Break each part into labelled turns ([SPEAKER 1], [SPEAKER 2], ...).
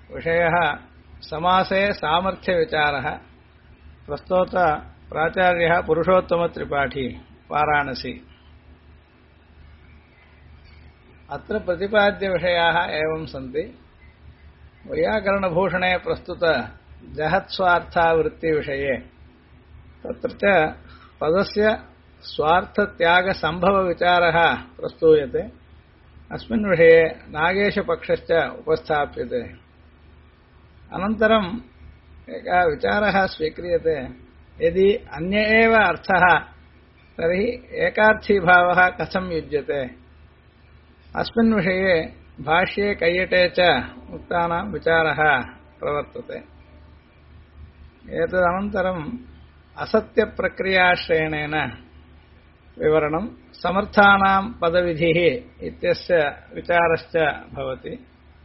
[SPEAKER 1] विषयः समासे सामर्थ्यविचारः। प्रस्तोत प्राचार्यः पुरुषोत्तमत्रिपाठी वाराणसी। अत्र प्रतिपाद्यविषयाः एवं सन्ति। वैयाकरणभूषणे प्रस्तुत जहत्स्वार्थावृत्तिविषये तत्र च पदस्य स्वार्थत्यागसम्भवविचारः प्रस्तूयते। अस्मिन् विषये नागेशपक्षश्च उपस्थाप्यते। अनन्तरम् एकः विचारः स्वीक्रियते, यदि अन्य एव अर्थः तर्हि एकार्थीभावः कथं युज्यते। अस्मिन् विषये भाष्ये कैयटे च उक्तानां विचारः प्रवर्तते। एतदनन्तरम् असत्यप्रक्रियाश्रयणेन विवरणं, समर्थानां पदविधिः इत्यस्य विचारश्च भवति।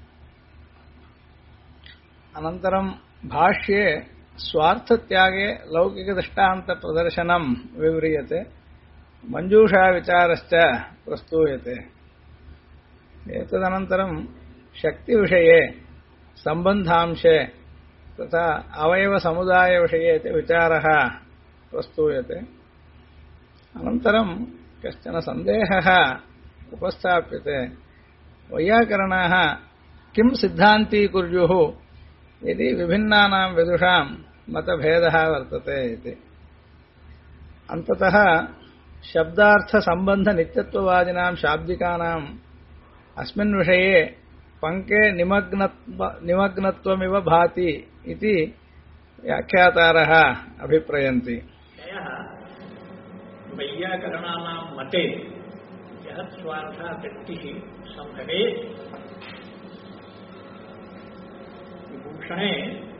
[SPEAKER 1] अनन्तरं भाष्ये स्वार्थत्यागे लौकिकदृष्टान्तप्रदर्शनं विव्रियते। मञ्जूषाविचारश्च प्रस्तूयते। एतदनन्तरं शक्तिविषये, सम्बन्धांशे तथा अवयवसमुदायविषये विचारः प्रस्तूयते। अनन्तरं कश्चन सन्देहः उपस्थाप्यते। वैयाकरणाः किं सिद्धान्तीकुर्युः यदि विभिन्नानां विदुषां मतभेदः वर्तते इति। अन्ततः शब्दार्थसम्बन्धनित्यत्ववादिनां शाब्दिकानाम् अस्मिन् विषये पङ्के निमग्नत्वमिव भाति इति व्याख्यातारः अभिप्रयन्ति।
[SPEAKER 2] वैयाकरणानां मते जहत्स्वार्थवृत्तिः सम्भवेत्। विभूषणे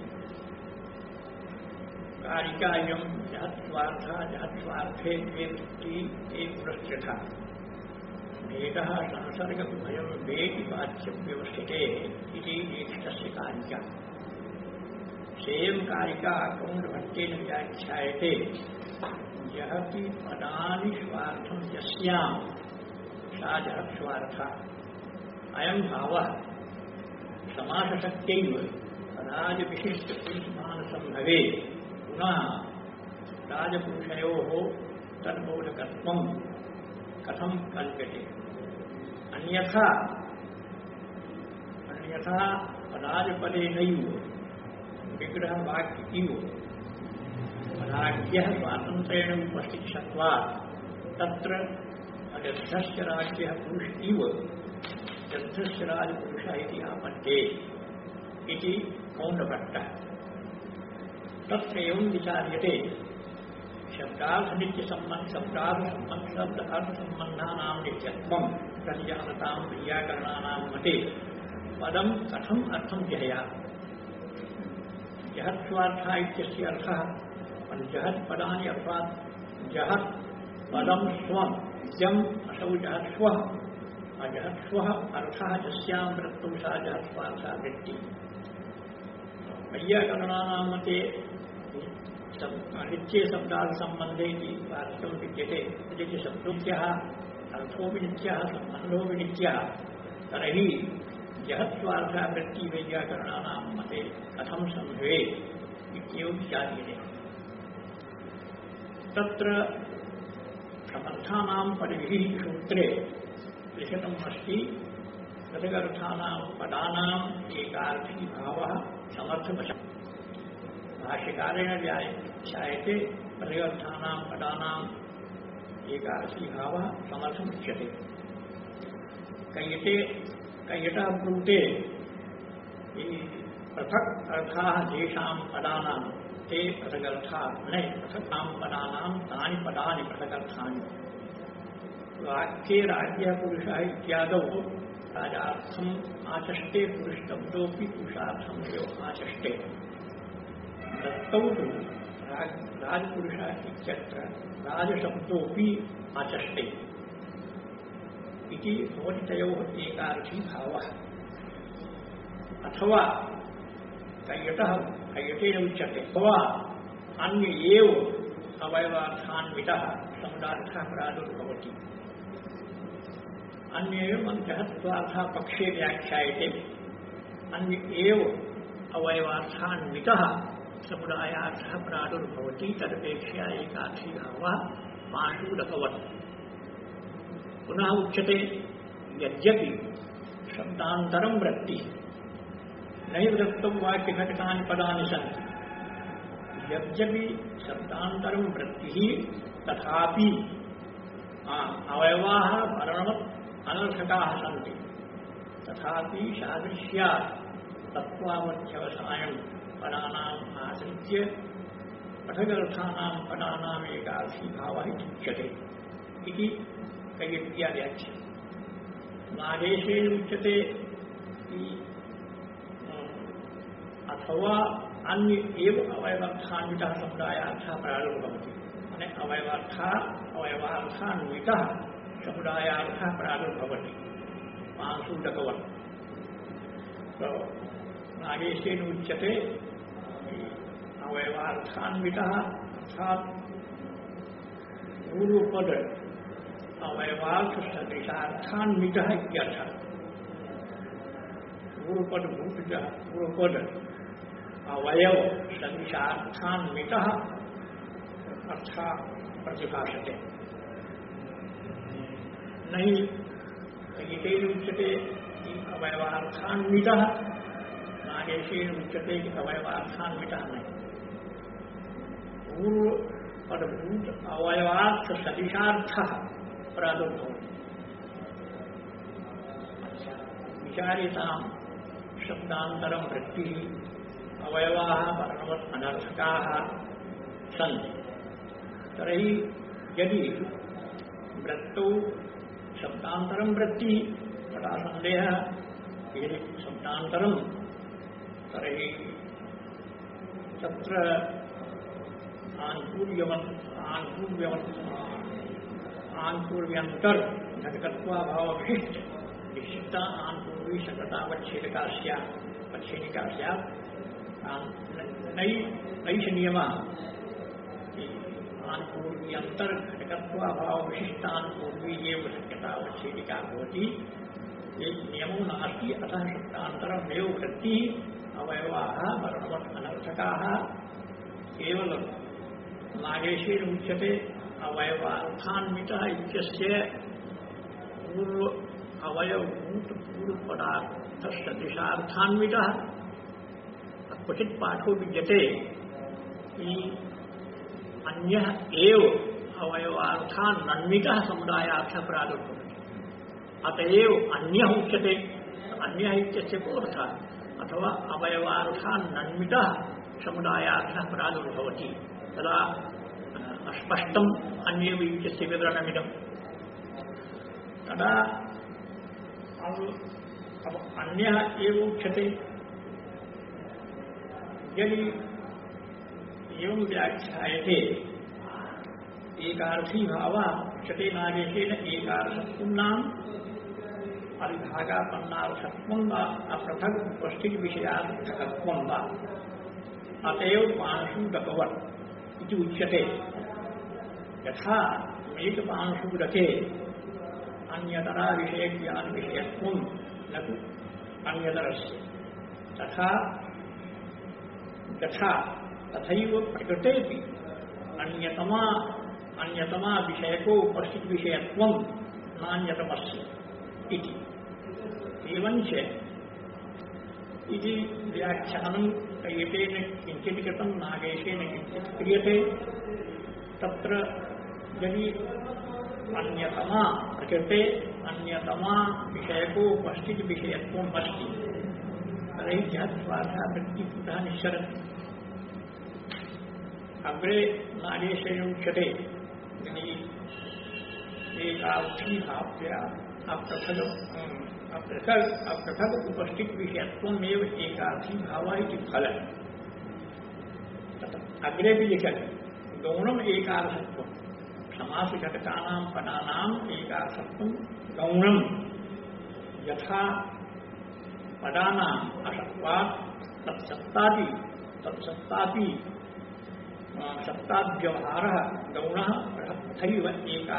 [SPEAKER 2] कारिकायं जहत्स्वार्थे द्वे वृत्तिः एक पुरस्कृता। भेदः संसर्गभयं वेति वाच्यं व्यवस्थिते इति एकस्य कारिका। सेयं कारिका कौण्डभट्टेन व्याख्यायते। जहति पदानि स्वार्थं यस्यां सा जहत्स्वार्था। अयं भावः समासशक्त्यैव राजविशिष्टपुरुषमानसम्भवे पुनः राजपुरुषयोः तद्बोधकत्वं कथं कल्प्यते। अन्यथा पदादिपदेनैव विग्रहवाक्य इव राज्यः स्वातन्त्र्येण उपस्थितत्वात् तत्र अदर्थस्य राज्यः पुरुष इव दर्थस्य राजपुरुषः इति आपत्ते इति कौण्डभट्टः। तत्र एवं विचार्यते। शब्दार्थसम्बन्धानां नित्यत्वं प्रतिजानतां वैयाकरणानां मते पदं कथम् अर्थं जहयात्। जहत्स्वार्था इत्यस्य अर्थः जहत्पदानि अर्थात् जहत् पदं स्वं यम् असौ जहत्स्वः। अजहत्स्वः अर्थः यस्यां वृत्तौ सा जहत्स्वार्था वृत्तिः। वैयाकरणानां मते नित्ये शब्दार्थसम्बन्धे वार्तिकं विद्यते। यदि शब्दोक्त्यः अर्थोऽपि नित्यः सम्बन्धोऽपि नित्यः तर्हि जहत्स्वार्था वृत्तिः वैयाकरणानां मते कथं सम्भवेत् इत्येव विचार्यते। तत्र समर्थानां पदविधिः सूत्रे लिखितम् अस्ति। पृथगर्थानां पदानाम् एकार्थी भावः समर्थवशः। भाष्यकारेण व्याख्यायते। पृथगर्थानां पदानाम् एकार्थी भावः समर्थमुच्यते। कैयटः ब्रूते पृथक् अर्थाः येषां पदानां ते पृथगर्थाः न पृथक्तां पदानां तानि पदानि पृथगर्थानि। वाक्ये राज्यः पुरुषः इत्यादौ राजार्थम् आचष्टे। पुरुषशब्दोऽपि पुरुषार्थमेव आचष्टे। दत्तौ तु राजपुरुषः इत्यत्र राजशब्दोऽपि आचष्टे इति भवति तयोः एकार्थी भावः। अथवा कैयटेन उच्यते। अथवा अन्य एव अवयवार्थान्वितः समुदार्थः प्रादुर्भवति। अन्य एव जहत्स्वार्थः पक्षे व्याख्यायते। अन्य एव अवयवार्थान्वितः समुदायार्थः प्रादुर्भवति तदपेक्षया एकार्थी भावः पाशूदकवत्। पुनः उच्यते यद्यपि शब्दान्तरं वृत्ति नहि वृत्तौ वाक्यघटकानि पदानि सन्ति। यद्यपि शब्दान्तरं वृत्तिः तथापि अवयवाः वर्णवत् अनर्थकाः सन्ति। तथापि सादृश्यात् तत्त्वावध्यवसायं पदानाम् आश्रित्य पठगर्थानां पदानाम् एकार्थी भावः उच्यते इति कैयत्याद्याख्या। आदेशेन उच्यते अथवा अन्य एव अवयवार्थान्वितः समुदायार्थः प्रादुर्भवति। माने अवयवार्थान्वितः समुदायार्थः प्रादुर्भवति पांशुडकवत्। तो आदेशेन उच्यते अवयवार्थान्वितः अर्थात् पूर्वपद अवयवार्थ सदृशार्थान्वितः इत्यर्थः। पूर्वपद अवयव सदृशार्थान्वितः अर्थः प्रतिभाषते। नहीं एतेन उच्यते अवयवार्थान्वितः, नागेशेन उच्यते कि अवयवार्थान्वितः नहीं। पूर्वपदभूत अवयवार्थ सदृशार्थः प्रादुर्भवति। विचार्यतां शब्दान्तरं वृत्तिः अवयवाः वर्णवत् अनर्थकाः सन्ति। तर्हि यदि वृत्तौ शब्दान्तरं वृत्तिः तथा सन्देहः, यदि शब्दान्तरं तर्हि तत्र आन्पूर्व्यन्तर घटकत्वाभावविशिष्ट निश्चिता आन्पूर्वी शकतावच्छेदिका स्यात्। नैष नियमः आन्पूर्व्यन्तर घटकत्वाभावविशिष्टान्पूर्वी एव शक्यतावच्छेदिका भवति। ये नियमो नास्ति। अतः शब्दान्तरमेव वृत्तिः अवयवाः वर्णवत् अनर्थकाः। केवलं नागेशेन उच्यते अवयवार्थान्वितः इत्यस्य पूर्व अवयवभूत पूर्वपदार्थसदृशार्थान्वितः। क्वचित् पाठो विद्यते कि अन्यः एव अवयवार्थान्वितः समुदायार्थः प्रादुर्भवति। अतएव अन्यः उच्यते। अन्यः इत्यस्य को अर्थः? अथवा अवयवार्थान्वितः समुदायार्थः प्रादुर्भवति। तदा स्पष्टम् अन्येव इत्यस्य विवरणमिदम्। तदा अब अन्यः एव उच्यते। यदि एवं व्याख्यायते एकार्थी भावः उच्यते नागेशेन एकार्थत्वं नाम अविभागापन्नार्थत्वं वा अपृथक् उपस्थितिविषयार्थकत्वं वा अतएव पांशुडकवत् इति उच्यते। यथा मेघपांशुडके अन्यतरा विषयज्ञानविषयत्वं न तु अन्यतरस्य तथैव प्रकृतेऽपि अन्यतमा विषयको उपस्थित विषयत्वं नान्यतमस्य इति। एवञ्च इति व्याख्यानं कैयतेन किञ्चित् कृतं नागेशेन किञ्चित् क्रियते। तत्र यदि अन्यतमा प्रकृते अन्यतमा विषयको उपस्थित विषयत्वम् अस्ति तर्हि ज्ञात्वार्थः वृत्तिभूतः निश्चरति। अग्रे नागेशेन उच्यते यदि एकार्थी भाव्या अपृथक् उपस्थित विषयत्वमेव एकार्थी भावः इति फलम्। अग्रे भी लिखति गौणम् एकार्थत्वम् समासघटकानां पदानाम् एकार्थत्वं गौणम्। यथा पदानाम् असत्वात् तत्सत्तापि सत्ताव्यवहारः गौणः तथैव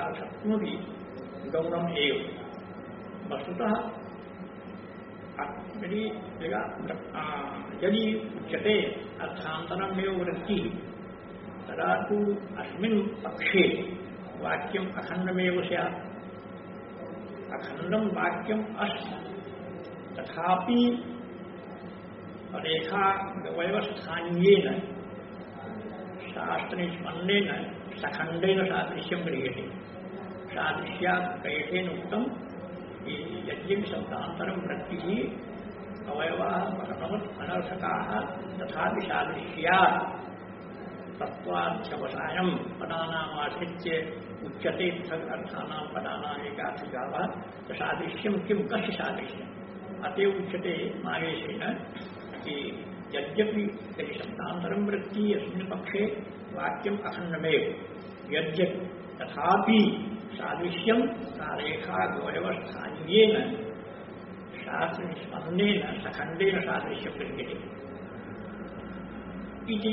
[SPEAKER 2] एकार्थत्वमपि गौणम् एव। वस्तुतः यदि उच्यते अर्थान्तरमेव वृत्तिः तदा तु अस्मिन् पक्षे वाक्यम् अखण्डमेव स्यात्। अखण्डं वाक्यम् अस्ति तथापि रेखावयवस्थानीयेन शास्त्रनिष्पन्नेन सखण्डेन सादृश्यं क्रियते। सादृश्यात् कैठेन उक्तं यज्ञं शब्दान्तरं वृत्तिः अवयवाः परमवत् अनर्थकाः तथापि सादृश्यात् तत्त्वार्थ्यवसायं पदानामाश्रित्य उच्यते अर्थानां पदानाम् एकाधिका वा सादृश्यं किं कस्य सादृश्यम् अतएव उच्यते माहेशेन कि यद्यपि यदि शब्दान्तरं वृत्ति अस्मिन् पक्षे वाक्यम् अखण्डमेव यद्यपि तथापि सादृश्यं रेखावयवस्थानीयेन शास्त्रनिष्पन्नेन सखण्डेन सादृश्यं क्रियते इति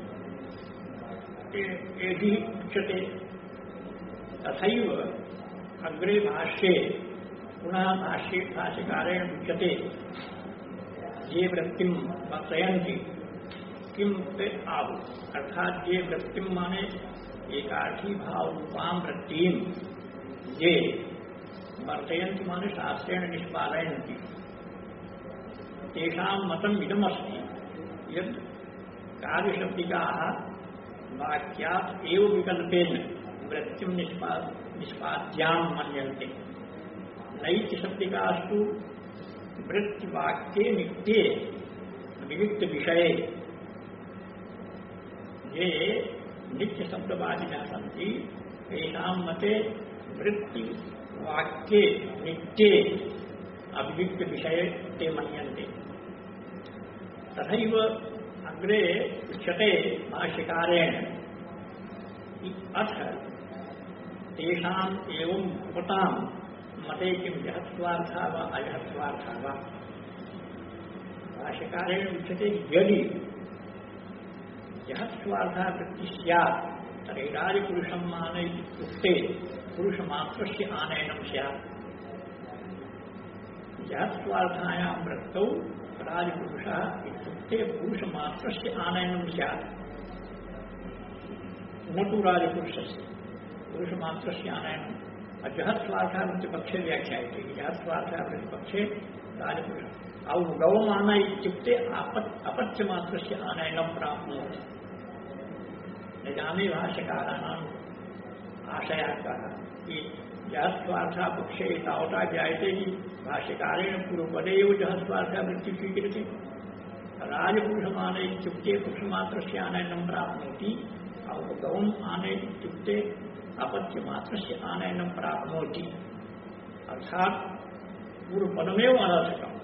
[SPEAKER 2] यदि उच्यते। तथैव अग्रे भाष्ये पुनः भाष्यकारेण उच्यते ये वृत्तिं वर्तयन्ति किं ते आहु अर्थात ये वृत्तिं माने एकार्थी भाव रूपां वृत्तिं ये वर्तयन्ति माने शास्त्रेण निष्पादयन्ति तेषां मतम् इदमस्ति यत् कार्यशब्दिकाः वाक्यात् एव विकल्पेन वृत्तिं निष्पाद्यां मन्यन्ते। नैतिशब्दिकास्तु वृत्तिवाक्ये नित्ये विविक्त विषये ये नित्यशब्दवादिनः सन्ति तेषां मते वृत्तिवाक्ये नित्ये अविविक्त विषये ते मन्यन्ते। तथैव अग्रे उच्यते भाष्यकारेण अथ तेषाम् एवं भवतां मते किं यहत्वार्थः वा अयहत्वार्थः वा। भाष्यकारेण उच्यते यदि यहत्वार्थः वृत्तिः स्यात् तर्हि राजपुरुषं माने इत्युक्ते पुरुषमात्रस्य आनयनं स्यात्। यहत्वार्थायां वृत्तौ राजपुरुषः इत्युक्ते पुरुषमात्रस्य आनयनं स्यात् न तु राजपुरुषस्य पुरुषमात्रस्य आनयनं। अजहत्वार्थः वृत्तिपक्षे व्याख्यायते। जहत्वार्थः वृत्तिपक्षे राजपुरुष गौमान इत्युक्ते अपत्यमात्रस्य आनयनं प्राप्नोति। न जाने भाष्यकाराणाम् आशयः कः कि जहत्वार्थः पक्षे तावता ज्ञायते कि भाष्यकारेण पूर्वपदे एव जहत्वार्थः वृत्तिः स्वीक्रियते। राजपुरुषमाने इत्युक्ते पुरुषमात्रस्य आनयनं प्राप्नोति गौम् आनय इत्युक्ते अपत्यमात्रस्य आनयनं प्राप्नोति। अर्थात् पूर्वपदमेव अनर्थकम्।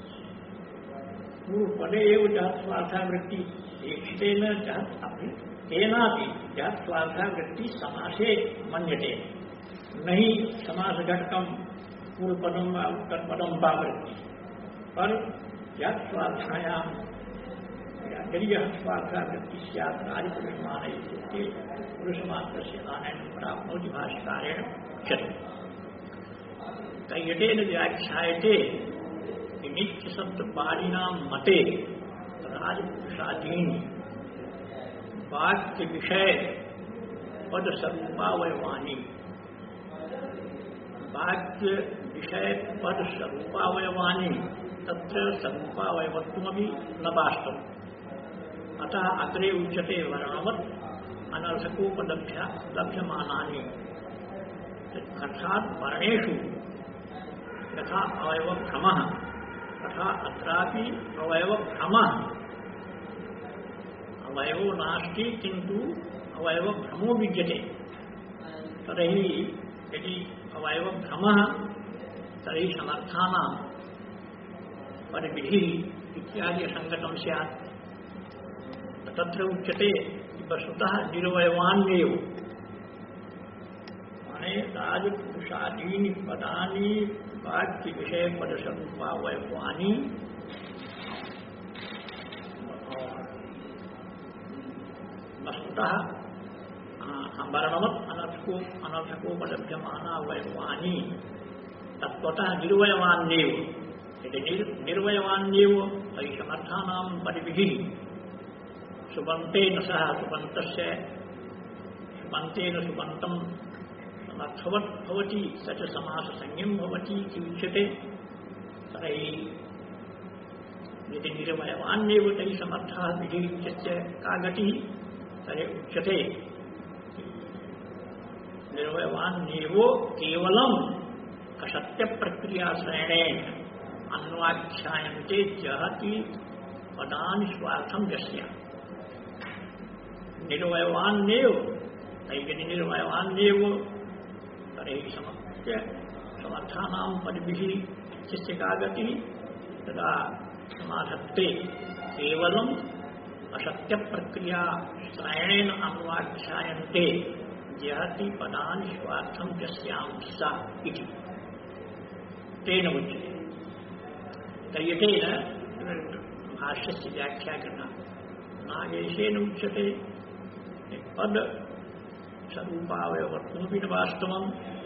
[SPEAKER 2] पूर्वपदे एव जहत्वार्थः वृत्तिः दीक्षितेन तेनापि जहत्वार्थः वृत्तिः समासे मन्यते। नहीं समासघटकं पूर्वपदं वा उत्तरपदं वा वृत्तिः पर जहत्वार्थायां यदि यहत्वार्थः वृत्तिः स्यात् राजपुरुषमाने इत्युक्ते पुरुषमात्रस्य आनयनं प्राप्नोति भाष्यकारेण उच्यते। कैयटेन व्याख्यायते नित्यशब्दपाणिनां मते राजपुरुषादीनि वाक्यविषय पदस्वरूपावयवानि वाक्यविषय पदस्वरूपावयवानि तत्र स्वरूपावयवत्वमपि न वास्तवम्। अतः अग्रे उच्यते वर्णवत् अनर्थकोपलभ्यमानानि अर्थात् वर्णेषु यथा अवयवभ्रमः तथा अत्रापि अवयवभ्रमः। अवयवो नास्ति किन्तु अवयवभ्रमो विद्यते। तर्हि यदि अवयवभ्रमः तर्हि समर्थानां परिविधिः इत्यादि संगतं स्यात्। तत्र उच्यते वस्तुतः निरवयवान्येव माने राजपुरुषादीनि पदानि वाक्यविषय पदस्वरूपावयवानि वस्तुतः वर्णवत् अनर्थकोपलभ्यमानावयवानि तत्त्वतः निरवयवान्येव यदि निर्वयवान्येव तर्हि समर्थानां परिविधिः सुबन्तेन सह सुबन्तस्य सुबन्तेन सुबन्तं समर्थवत् भवति स च समाससंज्ञं भवति इति उच्यते। तर्हि यदि निर्वयवान्येव तर्हि समर्थः विधिः इत्यस्य का गतिः? तर्हि उच्यते निर्वयवान्येव केवलम् असत्यप्रक्रियाश्रयणेन अन्वाख्यायन्ते जहति पदानि स्वार्थं यस्य। निर्वयवान्येव तैः निर्वयवान्येव तर्हि समर्थानां परिभिः इत्यस्य का गतिः? तदा समाधत्ते केवलम् असत्यप्रक्रियाश्रयणेन अन्वाख्यायन्ते जहति पदानि स्वार्थं यस्यां सा इति तेन उच्यते। तर्हि भाष्यस्य व्याख्या करना नागेशेन उच्यते पद स्वरूपावयवर्तनमपि न वास्तवम्।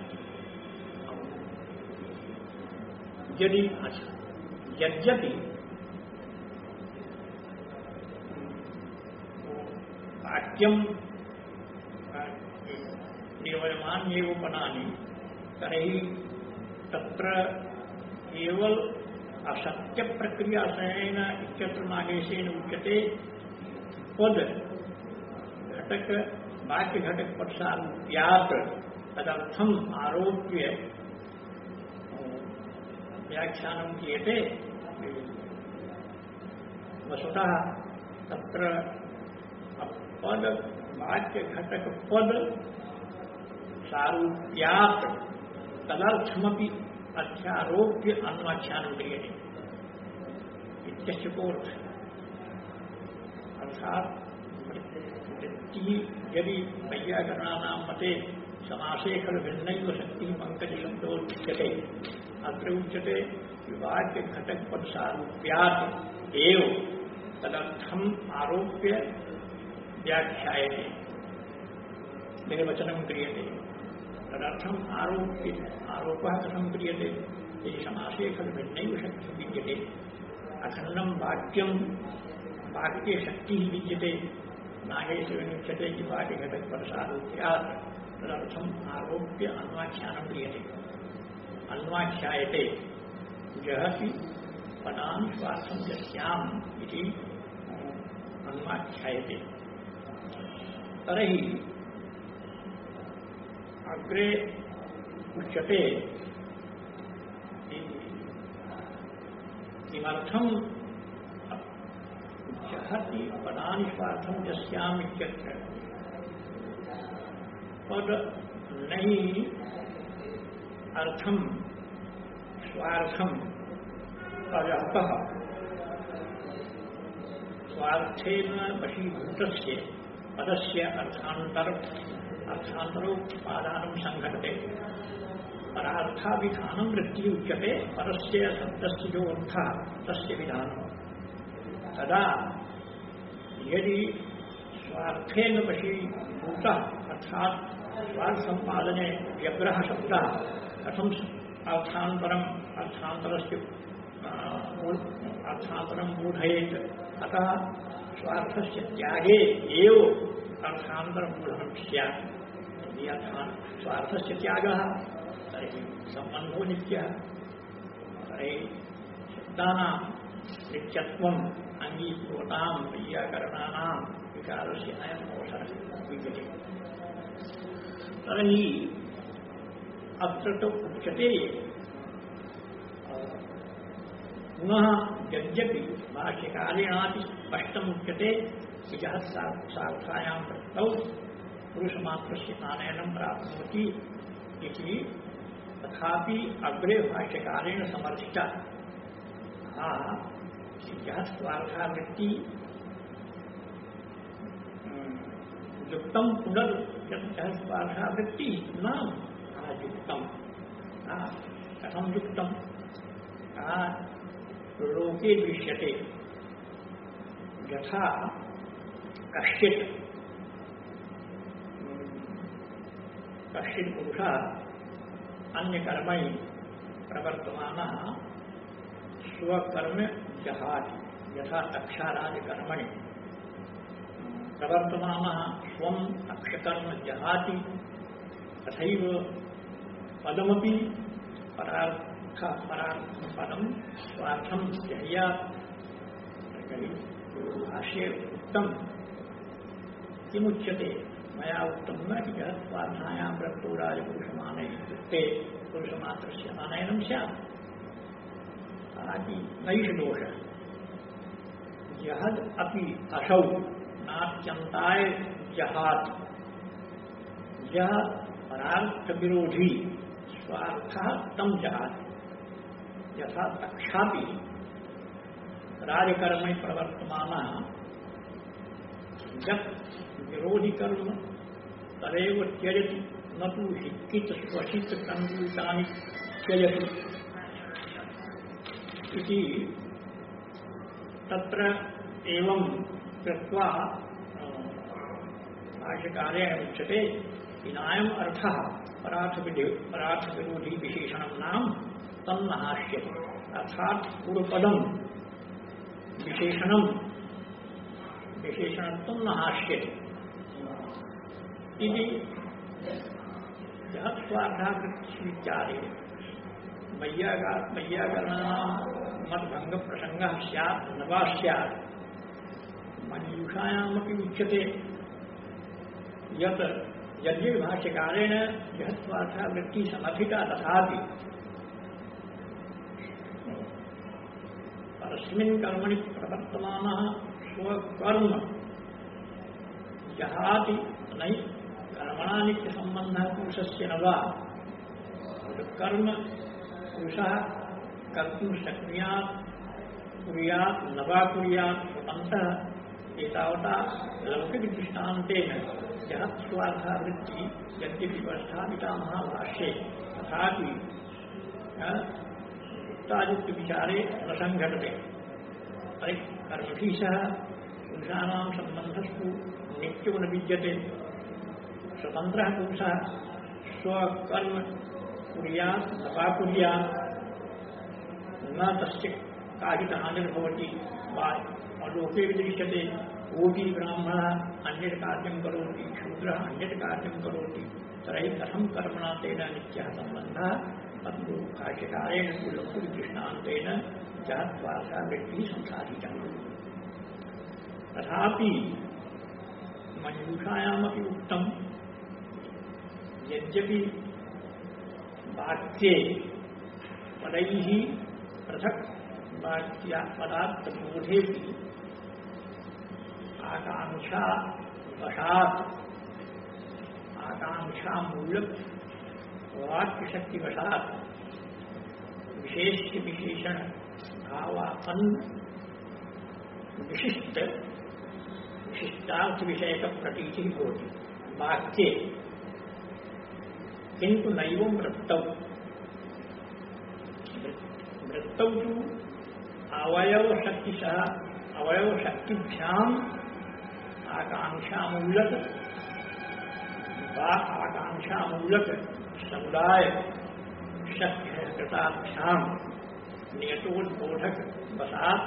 [SPEAKER 2] यद्यपि वाक्यं निर्वयमान्येव पदानि तर्हि तत्र केवल असत्यप्रक्रियाश्रयेण इत्यत्र नागेशेन उच्यते पद घटक वाक्य घटक पदसारूप्यात् तदर्थम् आरोप्य व्याख्यानं क्रियते। वस्तुतः तत्र पद वाक्य घटक पद सारूप्यात् तदर्थमपि अध्यारोप्य अन्वाख्यानं क्रियते इत्यस्य कोऽर्थः। अर्थात् वृत्तिः यदि वैयाकरणानां मते समासे खलु भिन्नैव शक्तिः पङ्कजशब्दोच्यते अत्र उच्यते वाक्य घटक पदसारूप्यात् एव तदर्थम् आरोप्य व्याख्यायते निर्वचनं क्रियते। तदर्थम् आरोपः कथं क्रियते? यदि समासे खलु भिन्नैव शक्तिः विद्यते अखण्डं वाक्यं वाक्ये शक्तिः विद्यते नागेशेन उच्यते कि वाक्यघटकपदसारूप्यात् तदर्थम् आरोप्य अन्वाख्यानं क्रियते। अन्वाख्यायते जहति पदानि स्वार्थं यस्याम् इति अन्वाख्यायते। तर्हि अग्रे उच्यते किमर्थं जहति पदानि स्वार्थं यस्याम् इत्यत्र पद नहीं अर्थम स्वार्थम अजहतः स्वार्थेन वशीभूतस्य पदस्य अर्थान्तरोपादानं संघटते परार्थाभिधानं वृत्तिः उच्यते परस्य शब्दस्य जो अर्थः तस्य विधानं। तदा यदि स्वार्थेन वशीभूतः अर्थात् स्वार्थ संपादने व्यग्रह शब्दः कथं अर्थान्तरं मूढयेत् अतः स्वार्थस्य त्यागे एव अर्थान्तरमूढनं स्यात्। यदि स्वार्थस्य त्यागः तर्हि सम्बन्धो नित्यः तर्हि शब्दानां नित्यत्वम् अङ्गीकुर्वतां वैयाकरणानां विकारस्य अयम् अवसरः विद्यते। तर्हि अत्र तो उच्यते पुनः यद्यपि भाष्यकारेणापि स्पष्टम् उच्यते कि यः सार्थायां वृत्तौ पुरुषमात्रस्य आनयनं प्राप्नोति इति तथापि अग्रे भाष्यकारेण समर्थिता यः स्वार्थावृत्ति युक्तं पुनर्यः स्वार्थावृत्ति न युक्तं कथं युक्तं लोके दृश्यते यथा कश्चित् पुरुषः अन्यकर्मणि प्रवर्तमानः स्वकर्म जहाति यथा तक्षाराज कर्मणि प्रवर्तमानः स्वं तक्षकर्म जहाति तथैव पदमपि परार्थपदं स्वार्थं जह्यात्। भाष्ये उक्तं किमुच्यते मया उक्तं न यत् स्वार्थायां प्रवृत्तो राजपुरुषमानय इत्युक्ते पुरुषमात्रस्य आनयनं स्यात् नैष दोषः जहद अपि असौ नात्यन्ताय जहात् यह परार्थ विरोधी स्वार्थः तं जहात् यथा तक्षापि राजकर्म प्रवर्तमानः जब विरोधी कर्म तदेव त्यजति न तु हित स्वशित संगीतानि त्यजति इति तत्र एवं कृत्वा भाष्यकारेण उच्यते इनायम् अर्थः परार्थ विरोधी विशेषणं नाम तन्नहास्यते अर्थात पूर्वपदं विशेषणं तन्नहास्यते इति यत् स्वार्थावृत्तित्यादि वैयाकरणानां मद्भंग प्रसंगः स्यात् न वा स्यात् मञ्जूषायामपि उच्यते यत् यद्य भाष्यकारेण यत् स्वार्थावृत्तिः समर्थिता तथापि परस्मिन् कर्मणि प्रवर्तमानः स्वकर्म जहाति नहि कर्मणा नित्यसम्बन्धः पुरुषस्य न वा कर्म पुरुषः कर्तुं शक्नुयात् कुर्यात् न वा कुर्यात् स्वतन्त्रः एतावता लौकिकदृष्टान्तेन जहत् स्वार्थावृत्तिः यद्यपि व्यवस्थापिता महाभाष्ये तथापि युक्तायुक्तविचारे न संघटते। कर्मभिः सह पुरुषाणां सम्बन्धस्तु नित्यो न विद्यते। स्वतन्त्रः पुरुषः स्वकर्म कुर्यात् न वा कुर्यात् न तस्य काचित् हानिर्भवति वा लोके विदृश्यते। कोऽपि ब्राह्मणः अन्यत् कार्यं करोति शूद्रः अन्यत् कार्यं करोति तर्हि कथं कर्मणा तेन नित्यः सम्बन्धः तद् भाष्यकारेण लौकिकदृष्टान्तेन जहत् स्वार्थावृत्तिः संसाधिता। तथापि मञ्जूषायामपि उक्तं यद्यपि वाक्ये पदैः पृथक् वाक्यात्पदार्थबोधेऽपि आकांक्षावशात् आकांक्षामूलक वाक्यशक्तिवशात् विशेष्य विशेषण भावापन्न विशिष्टार्थ विषयक प्रतीतिः भवति वाक्ये किन्तु नैवं वृत्तौ। वृत्तौ तु अवयवशक्तिभ्याम् आकांक्षामूलक समुदाय शक्तिकृताभ्याम् नियतोद्बोधक वशात्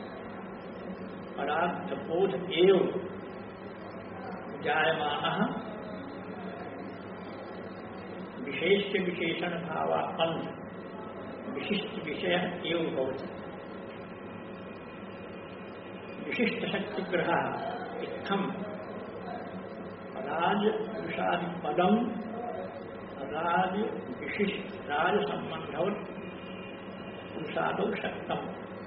[SPEAKER 2] पदार्थबोध एव जायमानः विशेष्य विशेषण भावापन्न विशिष्ट विषय एव भवति। विशिष्ट शक्तिग्रहः इत्थं राज पुरुषादि पदम राज विशिष्ट राज संबंधवत् पुरुषादौ शक्तम्।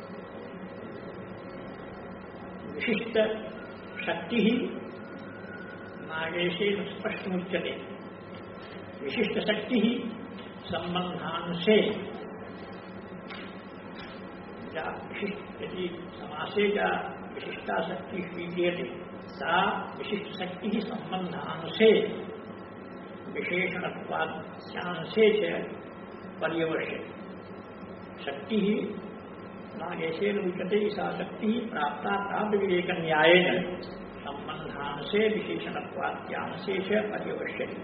[SPEAKER 2] विशिष्ट शक्ति नागेशेन स्पष्टमुच्यते। विशिष्ट शक्ति संबंधांशे यदि समासे का विशिष्टा शक्ति स्वीक्रियते सा विशिष्ट शक्ति संबंधांशे विशेषणत्वांशे च पर्यवश्यते। शक्ति नागेशेन उच्यते सा शक्ति प्राप्ता प्राप्त विवेक न्यायेन संबंधांशे विशेषणत्वांशे च पर्यवश्यते।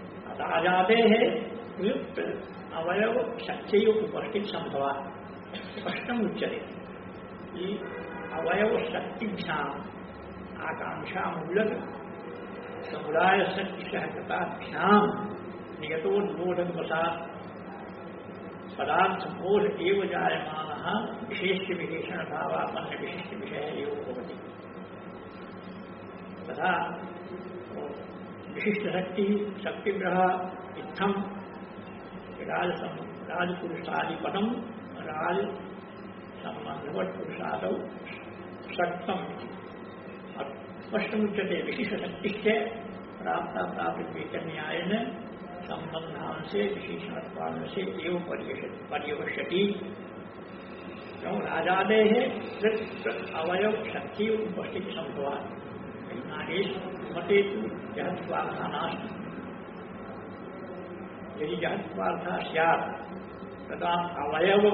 [SPEAKER 2] अताजाते है युक्त अवयव शक्तियों उपस्थित संभवा स्पष्टम उच्यते कि अवयव शक्तिभ्याम आकांक्षा मूलक समुदाय शक्ति सहकताभ्याम नियतोद्बोधक वसात् पदार्थ बोध एव जायमानः विशेष विशेषण भावापन्न विशिष्ट विषय एव भवति। तथा विशिष्ट शक्तिग्रह इत्थम राजपुरुषादिपदम राज संबंधवत पुरुषादौ शक्तम स्पष्टमुच्यते विशिष्ट शक्ति से प्राप्त न्यायन संबंधान से विशेषण से एवं पर्यवश्यति। क्यों राजादे है अवयव शक्ति उपस्थित संभवा नागेश मते यह स्वार्था नास्ति। यदि यह स्वार्था स्यात् तदा अवयव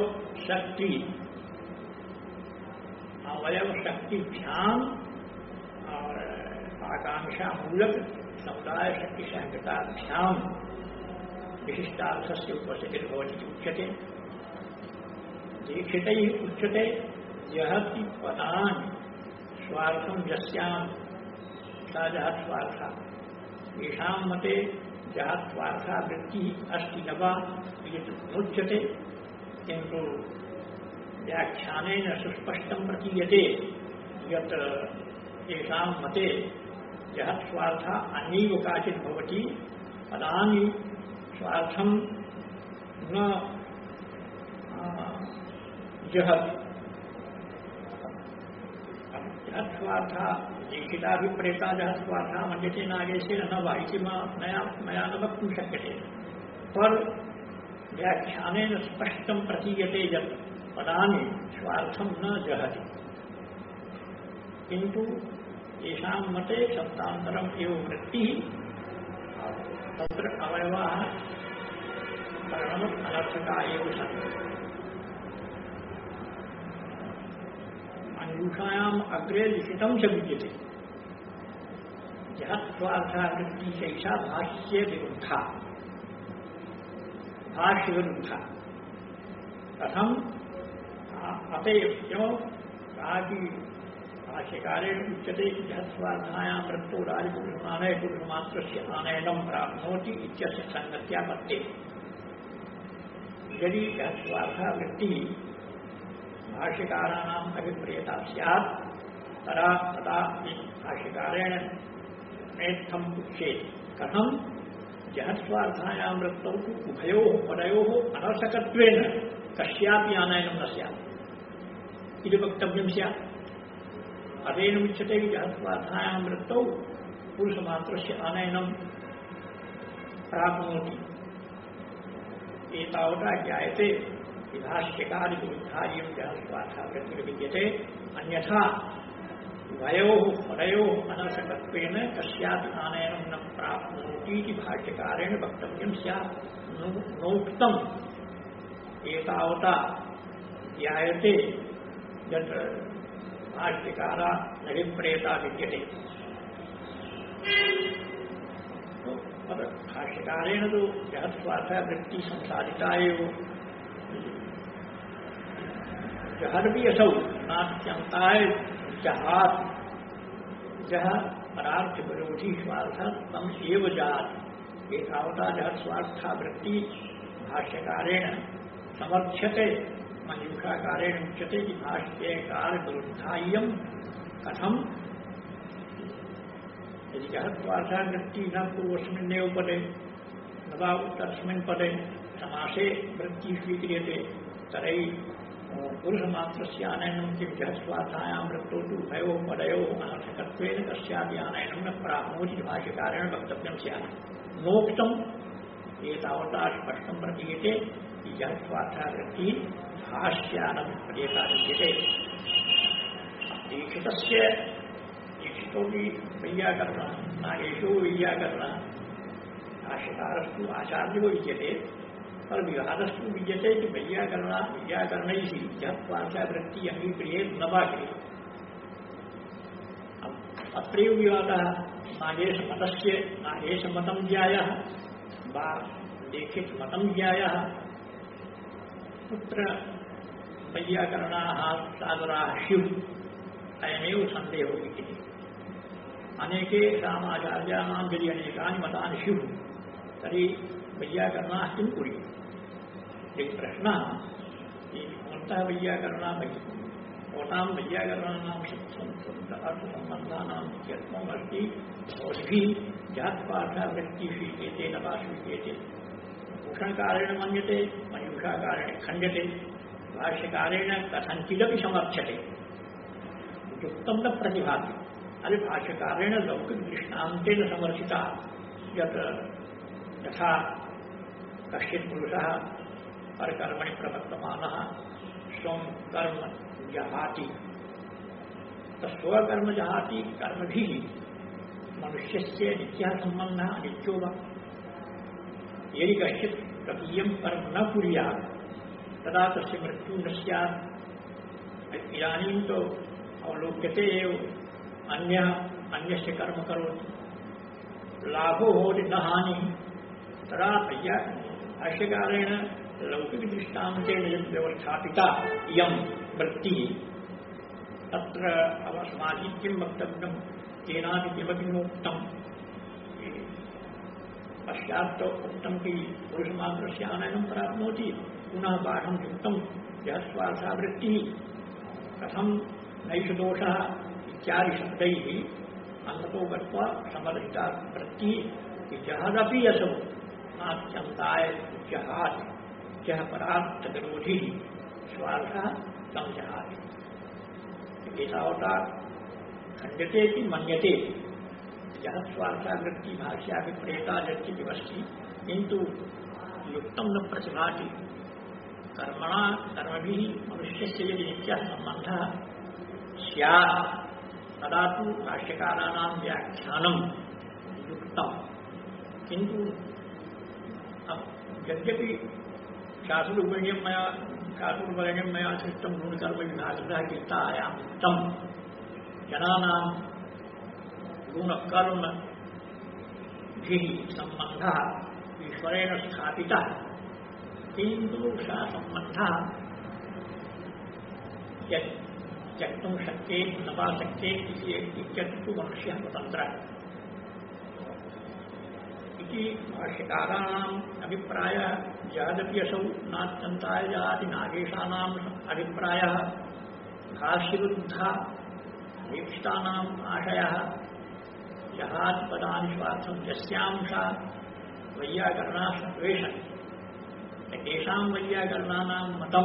[SPEAKER 2] शक्तिभ्याम और आकांक्षा मूलक समुदाय शक्ति सहकताभ्याम विशिष्टार्थ से उपस्थित भवति उच्यते। दीक्षित ही उच्यते यह पदान स्वार्थम यस्याम सा जहत स्वार्था येषां मते जहत स्वार्था वृत्ति अस्ति न वा मुच्यते। किन्तु व्याख्यानेन सुस्पष्टं प्रतीयते यत् येषां मते जहत स्वार्था अन्यैव काचित् भवति पदानि स्वार्थं न जहति। जहत स्वार्था दीक्षिताभिप्रेता जहत स्वार्था मन्यते नागेशेन न वा इति मया न वक्तुं शक्यते। पर व्याख्यानेन स्पष्टं प्रतीयते यत् पदानि स्वार्थं न जहति। किन्तु येषां मते शब्दान्तरम् एव वृत्तिः तत्र अवयवाः परिणमत् अनर्थका एव सन्ति। मंजूषायाम् अग्रे लिखितं च विद्यते जहत् स्वार्था वृत्ति शैषा भाष्य विरुद्धा कथम अतएव क्यों कहा कि भाष्यकारेण उच्यते कि जहत् स्वार्थायां वृत्तो राजपुरुषमानय पुरुषमात्रस्य आनयनं प्राप्नोति इत्यस्य संगत्या पत्ते। यदि जहत् स्वार्था वृत्ति भाष्यकाराणाम् अभिप्रेता स्यात् तदा भाष्यकारेण नेत्थम् उच्येत कथम जहत् स्वार्थायां वृत्तौ तु उभयोः पदयोः अनर्थकत्वेन कस्यापि आनयनं न स्यात् इति वक्तव्यं स्यात्। अतेन उच्यते कि जहत् स्वार्थायां वृत्तौ पुरुषमात्रस्य आनयनं प्राप्नोति। एतावता ज्ञायते भाष्यकारिविरुद्धायं जहत् स्वार्था वृत्तिर्विद्यते अन्यथा उभयोः पदयोः अनर्थकत्वेन कस्यापि आनयनं न प्राप्नोति इति भाष्यकारेण वक्तव्यं स्यात्। नोक्तम् एतावता ज्ञायते यत् भाष्यकारा अभिप्रेता विद्यते। भाष्यकारेण तो जहत् स्वार्था वृत्ति संसाधिता एव जहर भी असौ नास्त्यंताय जहात जह पदार्थ विरोधी स्वार्थ तम एव जात एतावता जहत् स्वार्था वृत्ति भाष्यकारेण समर्थ्यते। मंजूषाकारेण उच्यते कि भाष्यकार विरुद्धायं कथम यदि जहत् स्वार्था वृत्ति न पूर्वस्मिन्नेव पदे न वा उत्तरस्मिन् पदे समासे वृत्ति स्वीक्रियते तर्हि पुरुषमात्रस्य आनयनं किं जहत् स्वार्थायां वृत्तौ तु उभयोः पदयोः अनर्थकत्वेन कस्यापि आनयनं न प्राप्नोति भाष्यकारेण वक्तव्यं स्यात्। नोक्तम् एतावता स्पष्टं प्रतीयते कि जहत् स्वार्था वृत्तिः भाष्यानभिप्रेता विद्यते। दीक्षितो भी वैयाकरणः नागेशो वैयाकरणः भाष्यकारस्तु आचार्यो विद्यते। पर विवादस्तु विद्यते कि वैयाकरणैः जहत् स्वार्था वृत्ति अंगीक्रियेत न वा क्रियेत। अत्रैव विवादः नागेशमतं ज्ञायः वा दीक्षितमतं ज्ञायः कुत्र वैयाकरणाः सादराः स्युः अयमेव सन्देहो इति। अनेके सामाचार्याणां यदि अनेकानि मतानि स्युः तर्हि वैयाकरणाः किं कुर्युः इति प्रश्नः। भवन्तः वैयाकरणाः भवतां वैयाकरणानां अर्थसम्बन्धानां यत्नम् अस्ति भवद्भिः जात्पार्थवृत्तिः स्वीक्रियते न वा स्वीक्रियते। भूषणकारेण मन्यते मयूषाकारेण खण्ड्यते भाष्यकारेण कथञ्चिदपि समर्थ्यते युक्तं न प्रतिभाति। अरे भाष्यकारेण लौकिकदृष्टान्तेन समर्थिता यत् यथा कश्चित् पुरुषः परकर्मणि प्रवर्तमानः स्वं कर्म जहाति स्वकर्म जहाति कर्मभिः मनुष्यस्य नित्यः सम्बन्धः अनित्यो वा। यदि कश्चित् तदीयं कर्म न कुर्यात् तदा तस्य मृत्युः न स्यात्। इदानीं तो अवलोक्यते एव अन्यस्य कर्म करोति लाभो होति न हानिः। तदा भाष्यकारेण लौकिकदृष्टान्तेन यद् व्यवस्थापिता इयं वृत्तिः तत्र अस्माभिः किं वक्तव्यं केनापि किमपि नोक्तम्। पश्चात् उक्तं कि पुरुषमात्रस्य आनयनं प्राप्नोति पुनः बाढं युक्तं यः स्वार्था वृत्तिः कथं नैष दोषः इत्यादि शब्दैः अन्ततो गत्वा समर्थिता वृत्तिः जहदपि असौ नात्यन्ताय जहाति यः परार्थविरोधी स्वार्थः तं जहाति। एतावता खण्ड्यते इति मन्यते यः स्वार्थवृत्ति भाष्याभिप्रेता जति विवस्ति किन्तु युक्तं न प्रतिभाति। कर्मभिः मनुष्यस्य यदि नित्यः सम्बन्धः स्यात् तदा तु भाष्यकाराणां व्याख्यानं युक्तं। किन्तु यद्यपि चातुर्वर्ण्यं मया सृष्टं गुणकर्मविभागतः गीतायां उक्तं जनानां गुणकर्मभिः सम्बन्धः ईश्वरेण स्थापितः किन्तु सः सम्बन्धः त्यक्तुं शक्येत न वा शक्येत इत्यतु मनुष्यः स्वतन्त्रः इति भाष्यकाराणाम् अभिप्रायः। यदपि असौ नात्यन्ताय जहाति नागेशानाम् अभिप्रायः भाष्यविरुद्धः वीक्षितानाम् आशयः जहाति पदानि स्वार्थं यस्यांशा वैयाकरणाः सत्वेषन्। तेषां वैयाकरणानां मतं